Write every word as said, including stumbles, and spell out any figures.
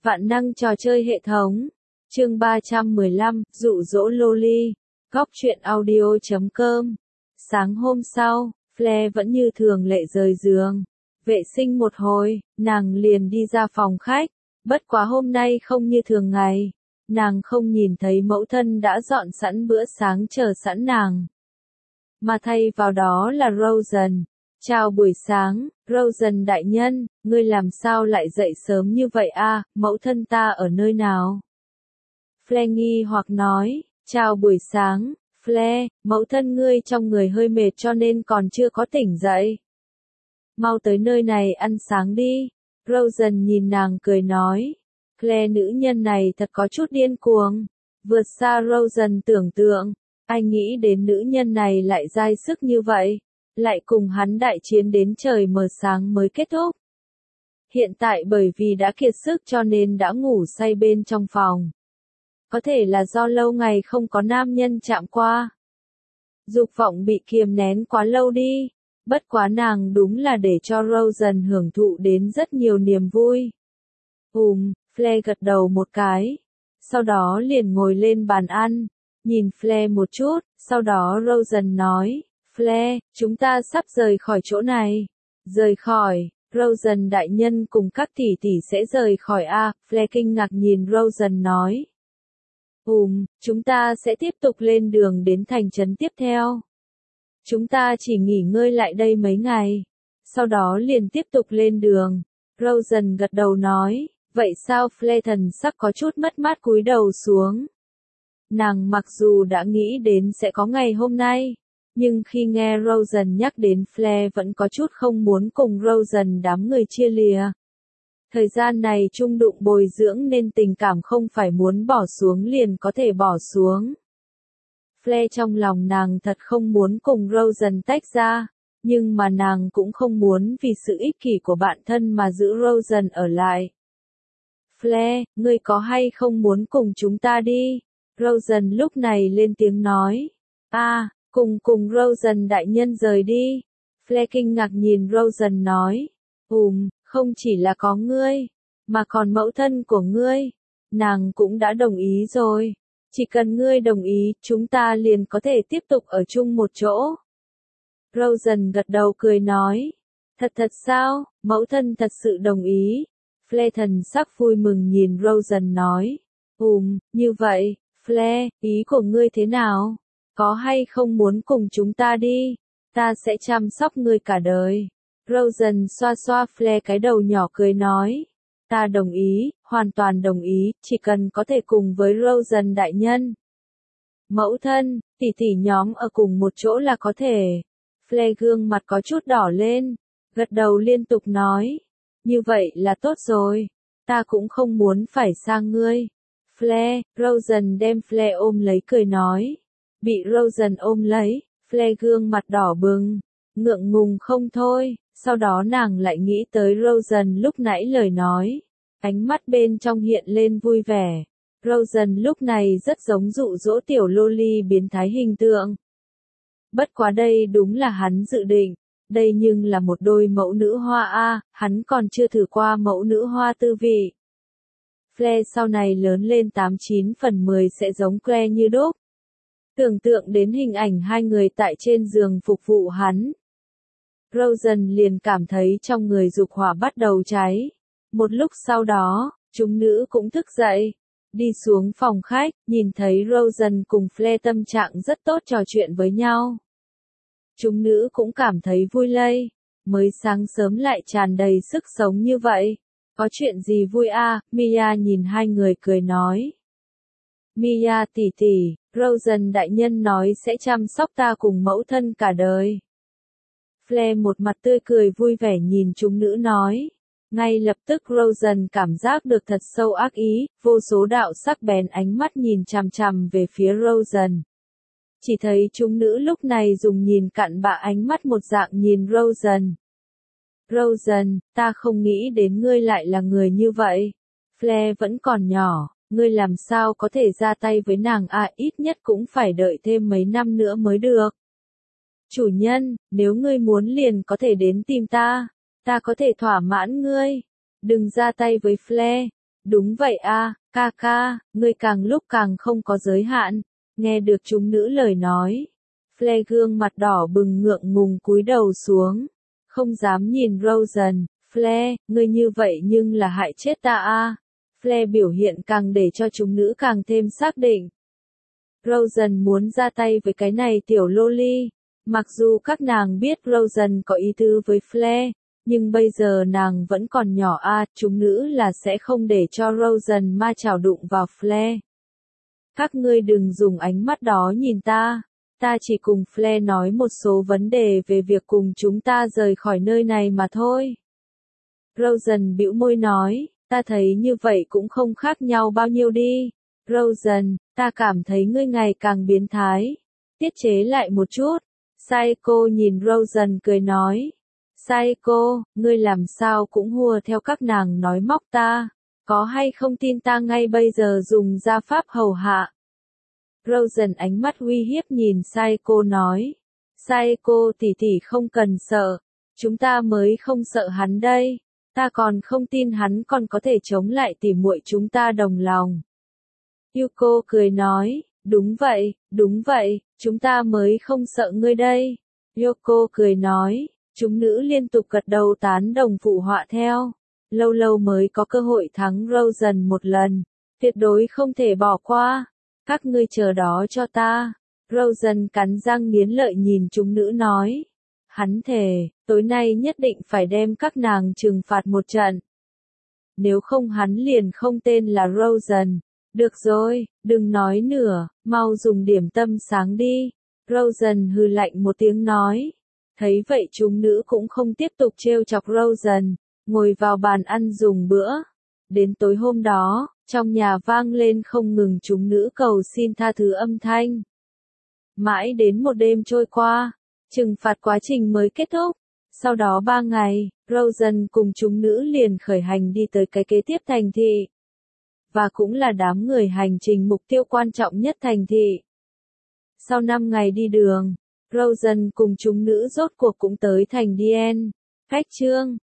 Vạn năng trò chơi hệ thống. Chương ba trăm mười lăm, dụ dỗ loli. Góc truyện audio chấm com. Sáng hôm sau, Flair vẫn như thường lệ rời giường. Vệ sinh một hồi, nàng liền đi ra phòng khách. Bất quá hôm nay không như thường ngày. Nàng không nhìn thấy mẫu thân đã dọn sẵn bữa sáng chờ sẵn nàng. Mà thay vào đó là Rosen. Chào buổi sáng, Rosen đại nhân, ngươi làm sao lại dậy sớm như vậy a? Mẫu thân ta ở nơi nào? Flair nghi hoặc nói, chào buổi sáng, Flair, mẫu thân ngươi trong người hơi mệt cho nên còn chưa có tỉnh dậy. Mau tới nơi này ăn sáng đi. Rosen nhìn nàng cười nói. Flair nữ nhân này thật có chút điên cuồng. Vượt xa Rosen tưởng tượng. Ai nghĩ đến nữ nhân này lại dai sức như vậy. Lại cùng hắn đại chiến đến trời mờ sáng mới kết thúc. Hiện tại bởi vì đã kiệt sức cho nên đã ngủ say bên trong phòng. Có thể là do lâu ngày không có nam nhân chạm qua. Dục vọng bị kiềm nén quá lâu đi. Bất quá nàng đúng là để cho Rosen hưởng thụ đến rất nhiều niềm vui. Ùm, Flair gật đầu một cái. Sau đó liền ngồi lên bàn ăn. Nhìn Flair một chút, sau đó Rosen nói. Flair, chúng ta sắp rời khỏi chỗ này. Rời khỏi, Rosen đại nhân cùng các tỷ tỷ sẽ rời khỏi a. Flair kinh ngạc nhìn Rosen nói. Ùm, chúng ta sẽ tiếp tục lên đường đến thành trấn tiếp theo. Chúng ta chỉ nghỉ ngơi lại đây mấy ngày. Sau đó liền tiếp tục lên đường. Rosen gật đầu nói. Vậy sao? Flair thần sắc có chút mất mát cúi đầu xuống. Nàng mặc dù đã nghĩ đến sẽ có ngày hôm nay. Nhưng khi nghe Rosen nhắc đến Flair vẫn có chút không muốn cùng Rosen đám người chia lìa. Thời gian này chung đụng bồi dưỡng nên tình cảm không phải muốn bỏ xuống liền có thể bỏ xuống. Flair trong lòng nàng thật không muốn cùng Rosen tách ra, nhưng mà nàng cũng không muốn vì sự ích kỷ của bản thân mà giữ Rosen ở lại. Flair, ngươi có hay không muốn cùng chúng ta đi? Rosen lúc này lên tiếng nói. A, à, cùng cùng Rosen đại nhân rời đi. Flair kinh ngạc nhìn Rosen nói. Ùm, không chỉ là có ngươi, mà còn mẫu thân của ngươi. Nàng cũng đã đồng ý rồi. Chỉ cần ngươi đồng ý, chúng ta liền có thể tiếp tục ở chung một chỗ. Rosen gật đầu cười nói. Thật thật sao, mẫu thân thật sự đồng ý. Flair thần sắc vui mừng nhìn Rosen nói. Ùm, như vậy, Flair, ý của ngươi thế nào? Có hay không muốn cùng chúng ta đi? Ta sẽ chăm sóc ngươi cả đời. Rosen xoa xoa Flair cái đầu nhỏ cười nói. Ta đồng ý, hoàn toàn đồng ý, chỉ cần có thể cùng với Rosen đại nhân. Mẫu thân, tỷ tỷ nhóm ở cùng một chỗ là có thể. Flair gương mặt có chút đỏ lên, gật đầu liên tục nói. Như vậy là tốt rồi, ta cũng không muốn phải sang ngươi. Flair, Rosen đem Flair ôm lấy cười nói. Bị Rosen ôm lấy, Flair gương mặt đỏ bừng, ngượng ngùng không thôi. Sau đó nàng lại nghĩ tới Rosen lúc nãy lời nói. Ánh mắt bên trong hiện lên vui vẻ. Rosen lúc này rất giống dụ dỗ tiểu loli biến thái hình tượng. Bất quá đây đúng là hắn dự định. Đây nhưng là một đôi mẫu nữ hoa a, hắn còn chưa thử qua mẫu nữ hoa tư vị. Flair sau này lớn lên tám chín phần mười sẽ giống Claire như đúc. Tưởng tượng đến hình ảnh hai người tại trên giường phục vụ hắn. Rosen liền cảm thấy trong người dục hỏa bắt đầu cháy. Một lúc sau đó, chúng nữ cũng thức dậy. Đi xuống phòng khách, nhìn thấy Rosen cùng Flair tâm trạng rất tốt trò chuyện với nhau. Chúng nữ cũng cảm thấy vui lây. Mới sáng sớm lại tràn đầy sức sống như vậy. Có chuyện gì vui a? Mia nhìn hai người cười nói. Mia tỷ tỷ, Rosen đại nhân nói sẽ chăm sóc ta cùng mẫu thân cả đời. Flair một mặt tươi cười vui vẻ nhìn chúng nữ nói. Ngay lập tức Rosen cảm giác được thật sâu ác ý, vô số đạo sắc bén ánh mắt nhìn chằm chằm về phía Rosen. Chỉ thấy chúng nữ lúc này dùng nhìn cặn bã ánh mắt một dạng nhìn Rosen. Rosen, ta không nghĩ đến ngươi lại là người như vậy. Flair vẫn còn nhỏ, ngươi làm sao có thể ra tay với nàng à, ít nhất cũng phải đợi thêm mấy năm nữa mới được. Chủ nhân, nếu ngươi muốn liền có thể đến tìm ta. Ta có thể thỏa mãn ngươi. Đừng ra tay với Flair. Đúng vậy a, ca ca, ngươi càng lúc càng không có giới hạn. Nghe được chúng nữ lời nói. Fleur gương mặt đỏ bừng ngượng ngùng cúi đầu xuống. Không dám nhìn Rosen. Fleur, ngươi như vậy nhưng là hại chết ta a. Fleur biểu hiện càng để cho chúng nữ càng thêm xác định. Rosen muốn ra tay với cái này tiểu loli. Mặc dù các nàng biết Rosen có ý tứ với Fleur, nhưng bây giờ nàng vẫn còn nhỏ a, à, chúng nữ là sẽ không để cho Rosen ma chảo đụng vào Fleur. Các ngươi đừng dùng ánh mắt đó nhìn ta, ta chỉ cùng Fleur nói một số vấn đề về việc cùng chúng ta rời khỏi nơi này mà thôi. Rosen bĩu môi nói, ta thấy như vậy cũng không khác nhau bao nhiêu đi. Rosen, ta cảm thấy ngươi ngày càng biến thái. Tiết chế lại một chút. Saeko nhìn Rosen cười nói. Saeko, ngươi làm sao cũng hùa theo các nàng nói móc ta. Có hay không tin ta ngay bây giờ dùng gia pháp hầu hạ. Rosen ánh mắt uy hiếp nhìn Saeko nói. Saeko tỷ tỷ không cần sợ. Chúng ta mới không sợ hắn đây. Ta còn không tin hắn còn có thể chống lại tỉ muội chúng ta đồng lòng. Yuko cười nói, đúng vậy, đúng vậy, chúng ta mới không sợ ngươi đây. Yoko cười nói, chúng nữ liên tục gật đầu tán đồng phụ họa theo. Lâu lâu mới có cơ hội thắng Rosen một lần, tuyệt đối không thể bỏ qua. Các ngươi chờ đó cho ta. Rosen cắn răng nghiến lợi nhìn chúng nữ nói. Hắn thề, tối nay nhất định phải đem các nàng trừng phạt một trận. Nếu không hắn liền không tên là Rosen. Được rồi, đừng nói nữa, mau dùng điểm tâm sáng đi. Rosen hừ lạnh một tiếng nói. Thấy vậy chúng nữ cũng không tiếp tục trêu chọc Rosen, ngồi vào bàn ăn dùng bữa. Đến tối hôm đó, trong nhà vang lên không ngừng chúng nữ cầu xin tha thứ âm thanh. Mãi đến một đêm trôi qua, trừng phạt quá trình mới kết thúc. Sau đó ba ngày, Rosen cùng chúng nữ liền khởi hành đi tới cái kế tiếp thành thị. Và cũng là đám người hành trình mục tiêu quan trọng nhất thành thị. Sau năm ngày đi đường, Rosen cùng chúng nữ rốt cuộc cũng tới thành Dien. Cách chương